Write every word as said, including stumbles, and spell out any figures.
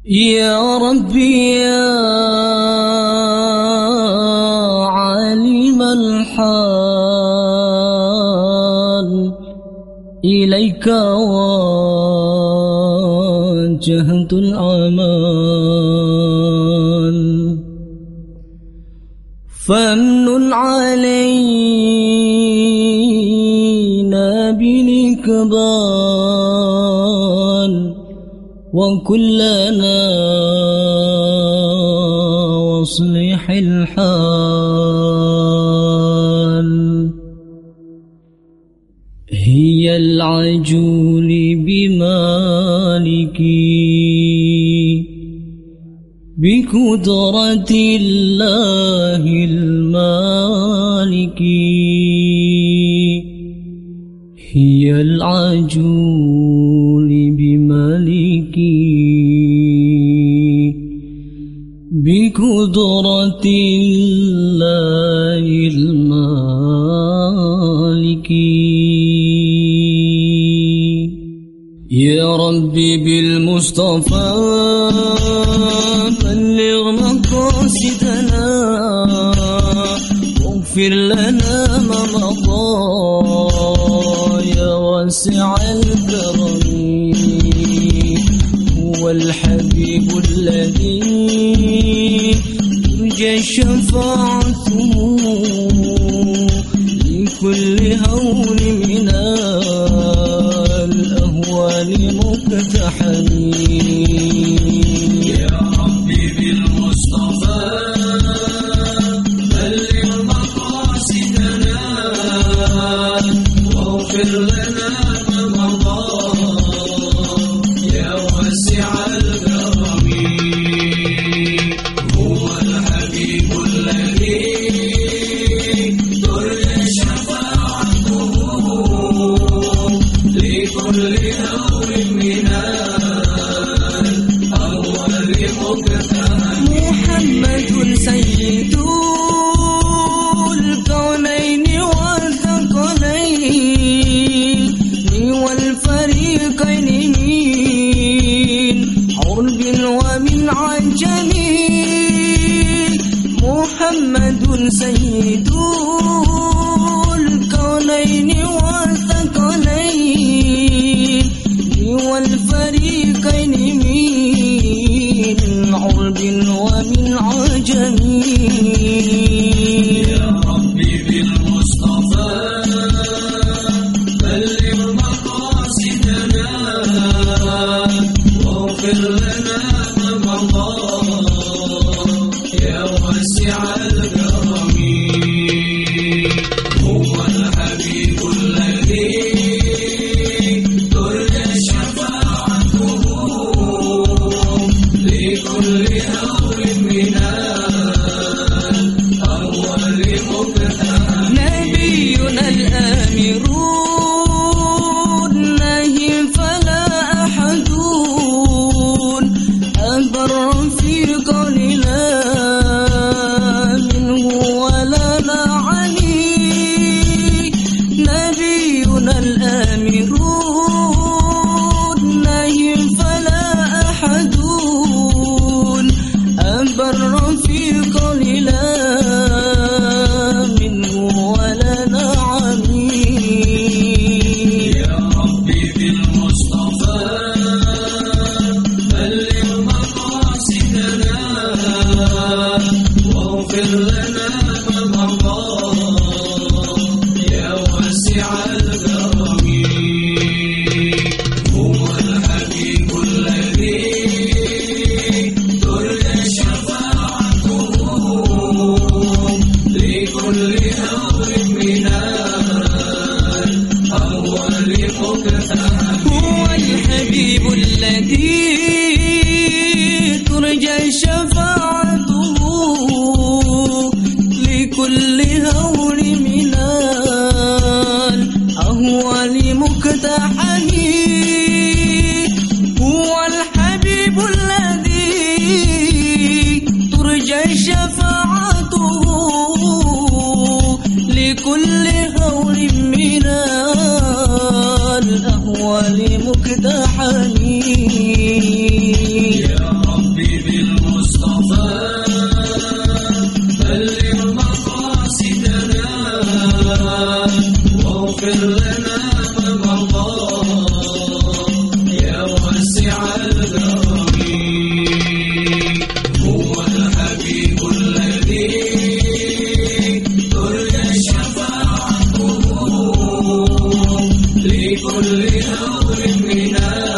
يا ربي يا عالم الحال إليك وجهت الأمان فامنن علينا بالإقبال وكلنا واصلح الحال هي العجول بمالكي بقدرة الله المالكي هي العجول بمالكي بقدرة الله المالكي يا ربي بالمصطفى بلغ مقاصدنا واغفر لنا ما مضى يا واسع الكرم هو الحبيب الذي ترجى شفاعته لكل هول من الأهوال مقتحم يا ربي بالمصطفى بلغ مقاصدنا واغفر لنا ما مضى يا واسع الكرم هو الحبيب الذي ترجى شفاعته لكل هول من الأهوال مقتحم محمد سيد الكونين والثقلين والفريقين من عرب ومن عجم محمد سيد الكونين والثقلين والفريقين من عرب ومن عجم يا ربي بالمصطفى بلغ مقاصدنا واغفر لنا ما مضى يا واسع الكرم هو الحبيب الذي ترجى شفاعته لكل هول من الأهوال مقتحم نبينا الآمر النهي فلا أحد أبر في قولنا منه ولا نعني نبينا الآمر النهي فلا أحد أبر في قولنا منه ولا نعني يا ربي بالمصطفى بلغ مقاصدنا واغفر لنا ما مضى يا واسع الكرم هو الحبيب الذي ترجى شفاعته لكل هول من الأهوال مقتحم هو الحبيب الذي ترجى شفاعته لكل هول من الأهوال مقتحم هو الحبيب الذي ترجى شفاعته لكل هول من الأهوال مقتحم يا رب واغفر لنا ما مضى يا واسع الكرم. هو الحبيب الذي ترجى شفاعته لكل هول من